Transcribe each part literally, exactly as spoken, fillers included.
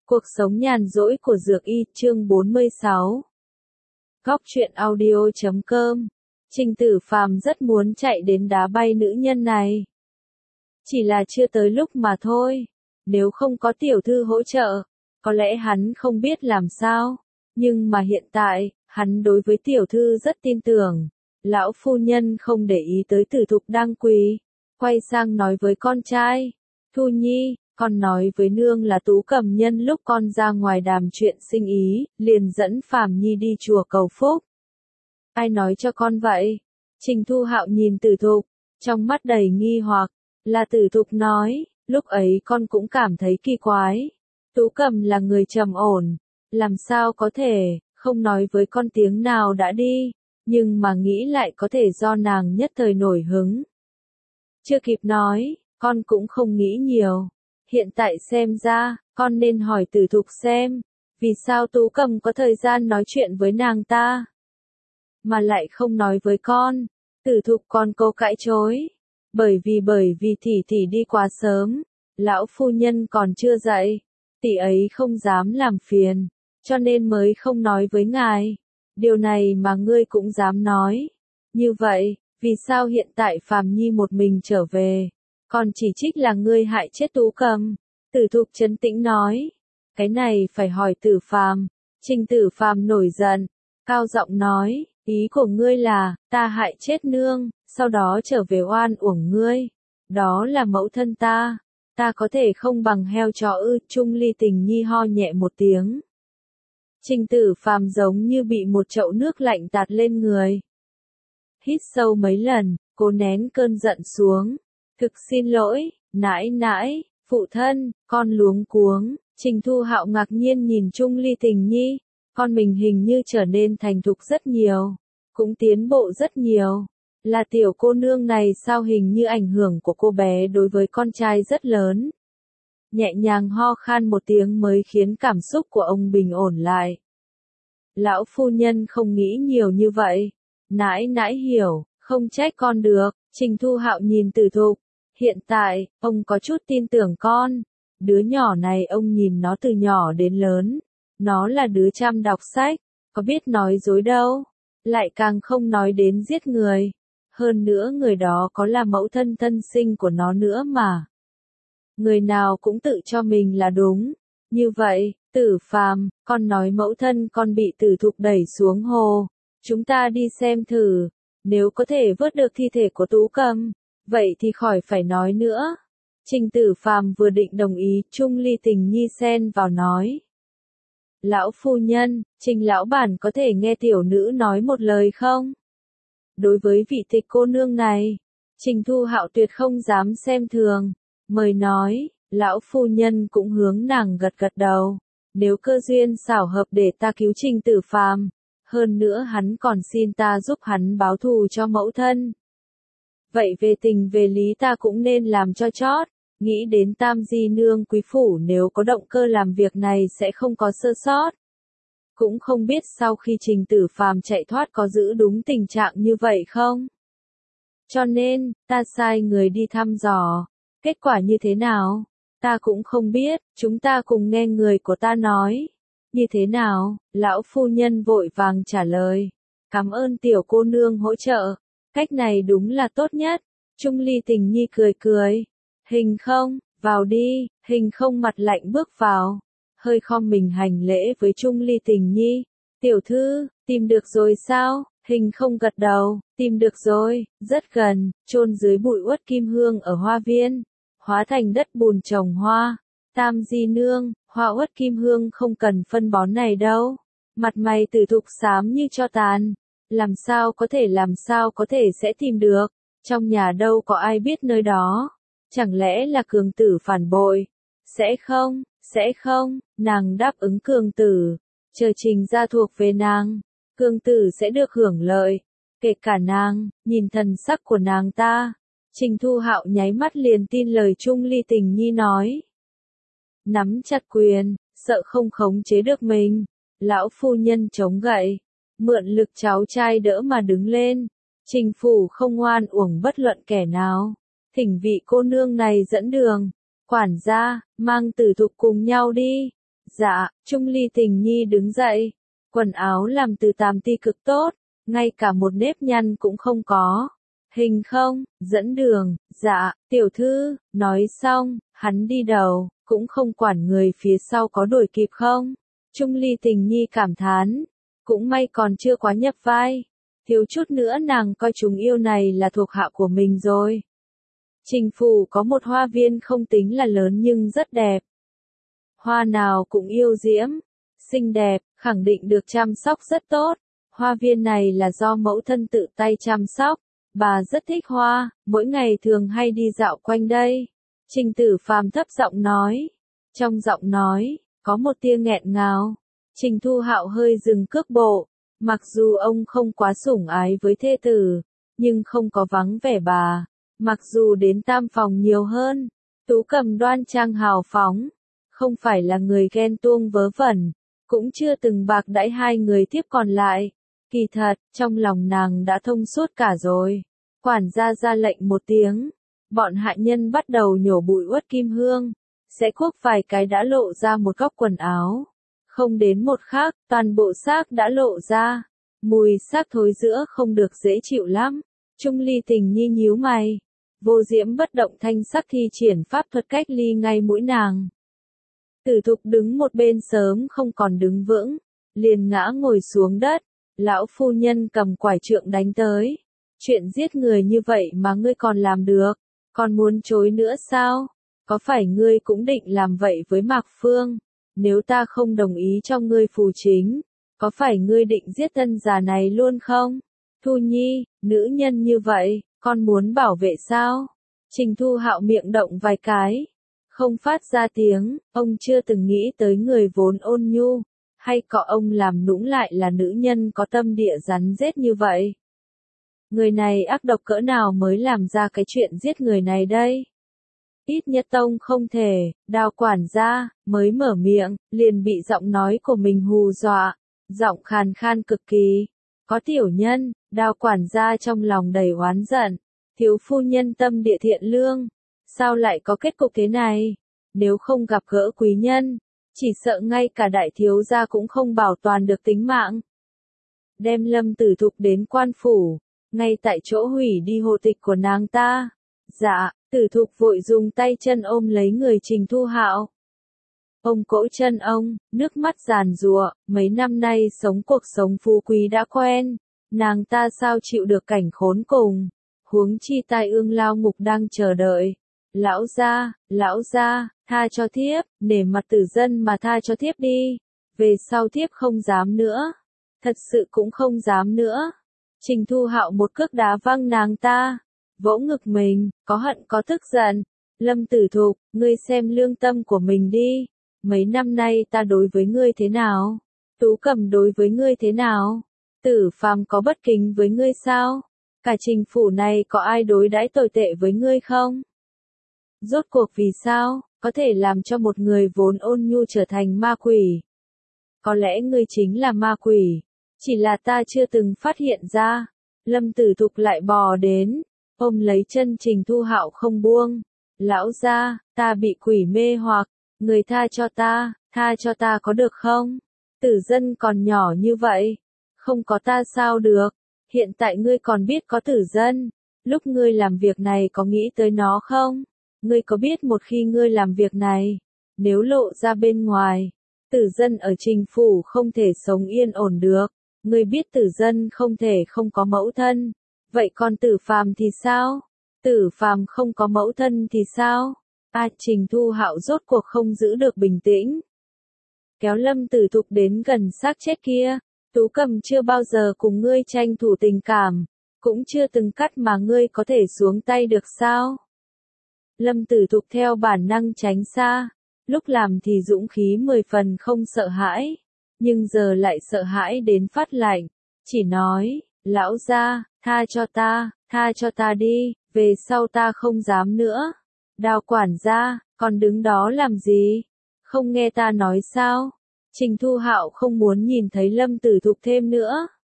Cuộc sống nhàn rỗi của Dược Y chương bốn mươi sáu. Góc truyện audio chấm com. Trình Tử Phàm rất muốn chạy đến đá bay nữ nhân này. Chỉ là chưa tới lúc mà thôi. Nếu không có tiểu thư hỗ trợ, có lẽ hắn không biết làm sao. Nhưng mà hiện tại, hắn đối với tiểu thư rất tin tưởng. Lão phu nhân không để ý tới Tử Thục đang quỳ, quay sang nói với con trai. Thu Nhi, con nói với nương là Tú Cầm nhân lúc con ra ngoài đàm chuyện sinh ý, liền dẫn Phàm Nhi đi chùa cầu phúc. Ai nói cho con vậy? Trình Thu Hạo nhìn Tử Thục, trong mắt đầy nghi hoặc, là Tử Thục nói, lúc ấy con cũng cảm thấy kỳ quái. Tú Cầm là người trầm ổn, làm sao có thể, không nói với con tiếng nào đã đi, nhưng mà nghĩ lại có thể do nàng nhất thời nổi hứng. Chưa kịp nói, con cũng không nghĩ nhiều. Hiện tại xem ra, con nên hỏi Tử Thục xem, vì sao Tú Cầm có thời gian nói chuyện với nàng ta, mà lại không nói với con. Tử Thục còn cố cãi chối, bởi vì bởi vì tỷ tỷ đi quá sớm, lão phu nhân còn chưa dậy, tỷ ấy không dám làm phiền, cho nên mới không nói với ngài. Điều này mà ngươi cũng dám nói. Như vậy, vì sao hiện tại Phàm Nhi một mình trở về, còn chỉ trích là ngươi hại chết Tú Cầm? Tử Thục trấn tĩnh nói. Cái này phải hỏi Tử Phàm. Trình Tử Phàm nổi giận, cao giọng nói, ý của ngươi là, ta hại chết nương, sau đó trở về oan uổng ngươi. Đó là mẫu thân ta, ta có thể không bằng heo chó ư? Trung Ly Tình Nhi ho nhẹ một tiếng. Trình Tử Phàm giống như bị một chậu nước lạnh tạt lên người. Hít sâu mấy lần, cố nén cơn giận xuống. Thực xin lỗi, nãi nãi, phụ thân, con luống cuống. Trình Thu Hạo ngạc nhiên nhìn Trung Ly Tình Nhi, con mình hình như trở nên thành thục rất nhiều, cũng tiến bộ rất nhiều. Là tiểu cô nương này sao hình như ảnh hưởng của cô bé đối với con trai rất lớn. Nhẹ nhàng ho khan một tiếng mới khiến cảm xúc của ông bình ổn lại. Lão phu nhân không nghĩ nhiều như vậy. Nãi nãi hiểu, không trách con được. Trình Thu Hạo nhìn Tử Thục. Hiện tại, ông có chút tin tưởng con. Đứa nhỏ này ông nhìn nó từ nhỏ đến lớn. Nó là đứa chăm đọc sách, có biết nói dối đâu. Lại càng không nói đến giết người. Hơn nữa người đó có là mẫu thân thân sinh của nó nữa mà. Người nào cũng tự cho mình là đúng. Như vậy, Tử Phàm, con nói mẫu thân con bị Tử Thục đẩy xuống hồ. Chúng ta đi xem thử. Nếu có thể vớt được thi thể của Tú Cầm, vậy thì khỏi phải nói nữa. Trình Tử Phàm vừa định đồng ý, Trung Ly Tình Nhi xen vào nói. Lão phu nhân, Trình lão bản có thể nghe tiểu nữ nói một lời không? Đối với vị tịch cô nương này, Trình Thu Hạo tuyệt không dám xem thường. Mời nói, lão phu nhân cũng hướng nàng gật gật đầu. Nếu cơ duyên xảo hợp để ta cứu Trình Tử Phàm, hơn nữa hắn còn xin ta giúp hắn báo thù cho mẫu thân. Vậy về tình về lý ta cũng nên làm cho chót. Nghĩ đến Tam Di Nương quý phủ nếu có động cơ làm việc này sẽ không có sơ sót. Cũng không biết sau khi Trình Tử Phàm chạy thoát có giữ đúng tình trạng như vậy không? Cho nên, ta sai người đi thăm dò. Kết quả như thế nào? Ta cũng không biết, chúng ta cùng nghe người của ta nói. Như thế nào? Lão phu nhân vội vàng trả lời. Cảm ơn tiểu cô nương hỗ trợ. Cách này đúng là tốt nhất. Trung Ly Tình Nhi cười cười. Hình không, vào đi. Hình không mặt lạnh bước vào. Hơi khom mình hành lễ với Trung Ly Tình Nhi. Tiểu thư, tìm được rồi sao? Hình không gật đầu. Tìm được rồi, rất gần, chôn dưới bụi uất kim hương ở hoa viên. Hóa thành đất bùn trồng hoa. Tam Di Nương, hoa uất kim hương không cần phân bón này đâu. Mặt mày Tử Thục xám như tro tàn. Làm sao có thể làm sao có thể sẽ tìm được. Trong nhà đâu có ai biết nơi đó. Chẳng lẽ là Cường Tử phản bội? Sẽ không, sẽ không, nàng đáp ứng Cường Tử. Chờ Trình gia thuộc về nàng, Cường Tử sẽ được hưởng lợi. Kể cả nàng, nhìn thần sắc của nàng ta. Trình Thu Hạo nháy mắt liền tin lời Trung Ly Tình Nhi nói. Nắm chặt quyền, sợ không khống chế được mình. Lão phu nhân chống gậy, mượn lực cháu trai đỡ mà đứng lên. Trình phủ không oan uổng bất luận kẻ nào. Thỉnh vị cô nương này dẫn đường. Quản gia, mang Tử Thục cùng nhau đi. Dạ, Trung Ly Tình Nhi đứng dậy. Quần áo làm từ tàm ti cực tốt, ngay cả một nếp nhăn cũng không có. Hình không, dẫn đường, dạ, tiểu thư, nói xong, hắn đi đầu, cũng không quản người phía sau có đuổi kịp không. Trung Ly Tình Nhi cảm thán, cũng may còn chưa quá nhập vai, thiếu chút nữa nàng coi chúng yêu này là thuộc hạ của mình rồi. Trình phủ có một hoa viên không tính là lớn nhưng rất đẹp. Hoa nào cũng yêu diễm, xinh đẹp, khẳng định được chăm sóc rất tốt. Hoa viên này là do mẫu thân tự tay chăm sóc, bà rất thích hoa, mỗi ngày thường hay đi dạo quanh đây. Trình Tử Phàm thấp giọng nói, trong giọng nói, có một tia nghẹn ngào. Trình Thu Hạo hơi dừng cước bộ, mặc dù ông không quá sủng ái với thê tử, nhưng không có vắng vẻ bà. Mặc dù đến tam phòng nhiều hơn, Tú Cầm đoan trang hào phóng, không phải là người ghen tuông vớ vẩn, cũng chưa từng bạc đãi hai người tiếp còn lại. Kỳ thật, trong lòng nàng đã thông suốt cả rồi. Quản gia ra lệnh một tiếng, bọn hạ nhân bắt đầu nhổ bụi uất kim hương, sẽ cuốc vài cái đã lộ ra một góc quần áo. Không đến một khắc, toàn bộ xác đã lộ ra, mùi xác thối giữa không được dễ chịu lắm. Trung Ly Tình Nhi nhíu mày, Vô Diễm bất động thanh sắc thi triển pháp thuật cách ly ngay mũi nàng. Tử Thục đứng một bên sớm không còn đứng vững, liền ngã ngồi xuống đất. Lão phu nhân cầm quải trượng đánh tới. Chuyện giết người như vậy mà ngươi còn làm được, còn muốn chối nữa sao? Có phải ngươi cũng định làm vậy với Mạc Phương? Nếu ta không đồng ý cho ngươi phù chính, có phải ngươi định giết tân già này luôn không? Thu Nhi, nữ nhân như vậy, con muốn bảo vệ sao? Trình Thu Hạo miệng động vài cái, không phát ra tiếng. Ông chưa từng nghĩ tới người vốn ôn nhu, hay cọ ông làm nũng lại là nữ nhân có tâm địa rắn rết như vậy. Người này ác độc cỡ nào mới làm ra cái chuyện giết người này đây? Ít nhất tông không thể. Đào quản gia mới mở miệng, liền bị giọng nói của mình hù dọa, giọng khàn khan cực kỳ. Có tiểu nhân. Đào quản gia trong lòng đầy oán giận, thiếu phu nhân tâm địa thiện lương, sao lại có kết cục thế này? Nếu không gặp gỡ quý nhân, chỉ sợ ngay cả đại thiếu gia cũng không bảo toàn được tính mạng. Đem Lâm Tử Thục đến quan phủ, ngay tại chỗ hủy đi hộ tịch của nàng ta. Dạ, Tử Thục vội dùng tay chân ôm lấy người Trình Thu Hạo. Ông cỗ chân ông, nước mắt giàn giụa, mấy năm nay sống cuộc sống phú quý đã quen, nàng ta sao chịu được cảnh khốn cùng, huống chi tai ương lao ngục đang chờ đợi. Lão gia, lão gia, tha cho thiếp, nể mặt tử dân mà tha cho thiếp đi, về sau thiếp không dám nữa, thật sự cũng không dám nữa. Trình Thu Hạo một cước đá văng nàng ta, vỗ ngực mình, có hận có tức giận. Lâm Tử Thục, ngươi xem lương tâm của mình đi, mấy năm nay ta đối với ngươi thế nào? Tú Cầm đối với ngươi thế nào? Tử Phàm có bất kính với ngươi sao? Cả Trình phủ này có ai đối đãi tồi tệ với ngươi không? Rốt cuộc vì sao, có thể làm cho một người vốn ôn nhu trở thành ma quỷ? Có lẽ ngươi chính là ma quỷ, chỉ là ta chưa từng phát hiện ra. Lâm Tử Thục lại bò đến, ôm lấy chân Trình Thu Hạo không buông. Lão gia, ta bị quỷ mê hoặc, người tha cho ta, tha cho ta có được không? Tử dân còn nhỏ như vậy, không có ta sao được? Hiện tại ngươi còn biết có tử dân, lúc ngươi làm việc này có nghĩ tới nó không? Ngươi có biết một khi ngươi làm việc này, nếu lộ ra bên ngoài, tử dân ở Trình phủ không thể sống yên ổn được. Ngươi biết tử dân không thể không có mẫu thân, vậy còn Tử Phàm thì sao? Tử Phàm không có mẫu thân thì sao? A Trình Thu Hạo rốt cuộc không giữ được bình tĩnh, kéo Lâm Tử Thục đến gần xác chết kia. Tú Cầm chưa bao giờ cùng ngươi tranh thủ tình cảm, cũng chưa từng cắt mà ngươi có thể xuống tay được sao? Lâm Tử Thục theo bản năng tránh xa, lúc làm thì dũng khí mười phần không sợ hãi, nhưng giờ lại sợ hãi đến phát lạnh, chỉ nói, lão gia, tha cho ta, tha cho ta đi, về sau ta không dám nữa. Đào quản gia, còn đứng đó làm gì? Không nghe ta nói sao? Trình Thu Hạo không muốn nhìn thấy Lâm Tử Thục thêm nữa,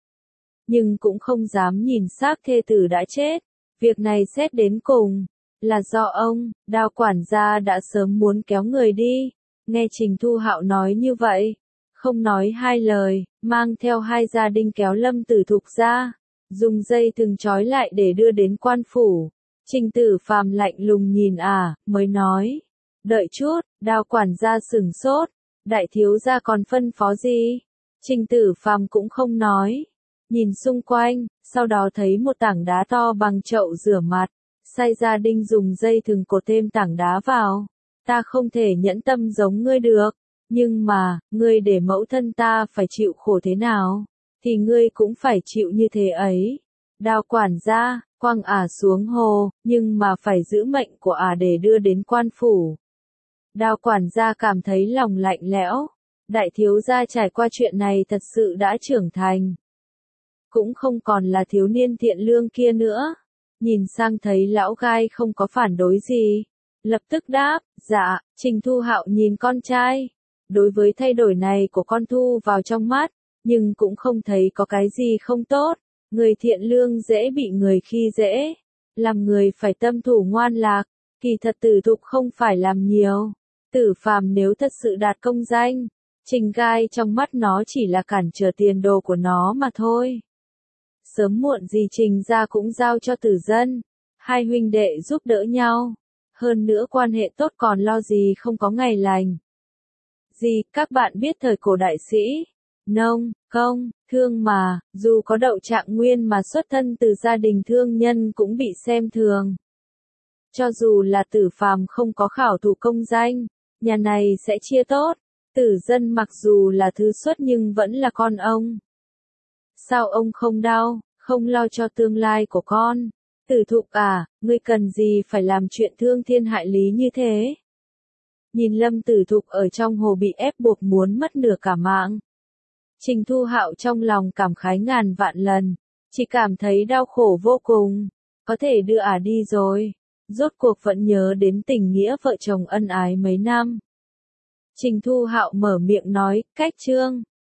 nhưng cũng không dám nhìn xác thê tử đã chết. Việc này xét đến cùng là do ông, Đào quản gia đã sớm muốn kéo người đi, Nghe Trình Thu Hạo nói như vậy, không nói hai lời, mang theo hai gia đình kéo Lâm Tử Thục ra, dùng dây thừng trói lại để đưa đến quan phủ. Trình Tử Phàm lạnh lùng nhìn à, mới nói, đợi chút, Đao quản gia sửng sốt, đại thiếu gia còn phân phó gì? Trình Tử Phàm cũng không nói, nhìn xung quanh, sau đó thấy một tảng đá to bằng chậu rửa mặt, sai gia đình dùng dây thừng cột thêm tảng đá vào. Ta không thể nhẫn tâm giống ngươi được, nhưng mà, ngươi để mẫu thân ta phải chịu khổ thế nào, thì ngươi cũng phải chịu như thế ấy. Đao quản gia, quăng ả xuống hồ, nhưng mà phải giữ mệnh của ả để đưa đến quan phủ. Đao quản gia cảm thấy lòng lạnh lẽo, đại thiếu gia trải qua chuyện này thật sự đã trưởng thành. Cũng không còn là thiếu niên thiện lương kia nữa. Nhìn sang thấy lão gai không có phản đối gì, lập tức đáp, dạ. Trình Thu Hạo nhìn con trai, đối với thay đổi này của con thu vào trong mắt, nhưng cũng không thấy có cái gì không tốt. Người thiện lương dễ bị người khi dễ, làm người phải tâm thủ ngoan lạc, kỳ thật Tử Thục không phải làm nhiều. Tử Phàm nếu thật sự đạt công danh, Trình gai trong mắt nó chỉ là cản trở tiền đồ của nó mà thôi. Sớm muộn gì Trình gia cũng giao cho Tử Dân, hai huynh đệ giúp đỡ nhau, hơn nữa quan hệ tốt còn lo gì không có ngày lành. Gì, các bạn biết thời cổ đại sĩ, nông, công, thương mà, dù có đậu trạng nguyên mà xuất thân từ gia đình thương nhân cũng bị xem thường. Cho dù là Tử Phàm không có khảo thủ công danh, nhà này sẽ chia tốt. Tử Dân mặc dù là thứ xuất nhưng vẫn là con ông. Sao ông không đau, không lo cho tương lai của con? Tử Thục à, ngươi cần gì phải làm chuyện thương thiên hại lý như thế? Nhìn Lâm Tử Thục ở trong hồ bị ép buộc muốn mất nửa cả mạng. Trình Thu Hạo trong lòng cảm khái ngàn vạn lần, chỉ cảm thấy đau khổ vô cùng. Có thể đưa ả à đi rồi, rốt cuộc vẫn nhớ đến tình nghĩa vợ chồng ân ái mấy năm. Trình Thu Hạo mở miệng nói, cách chương.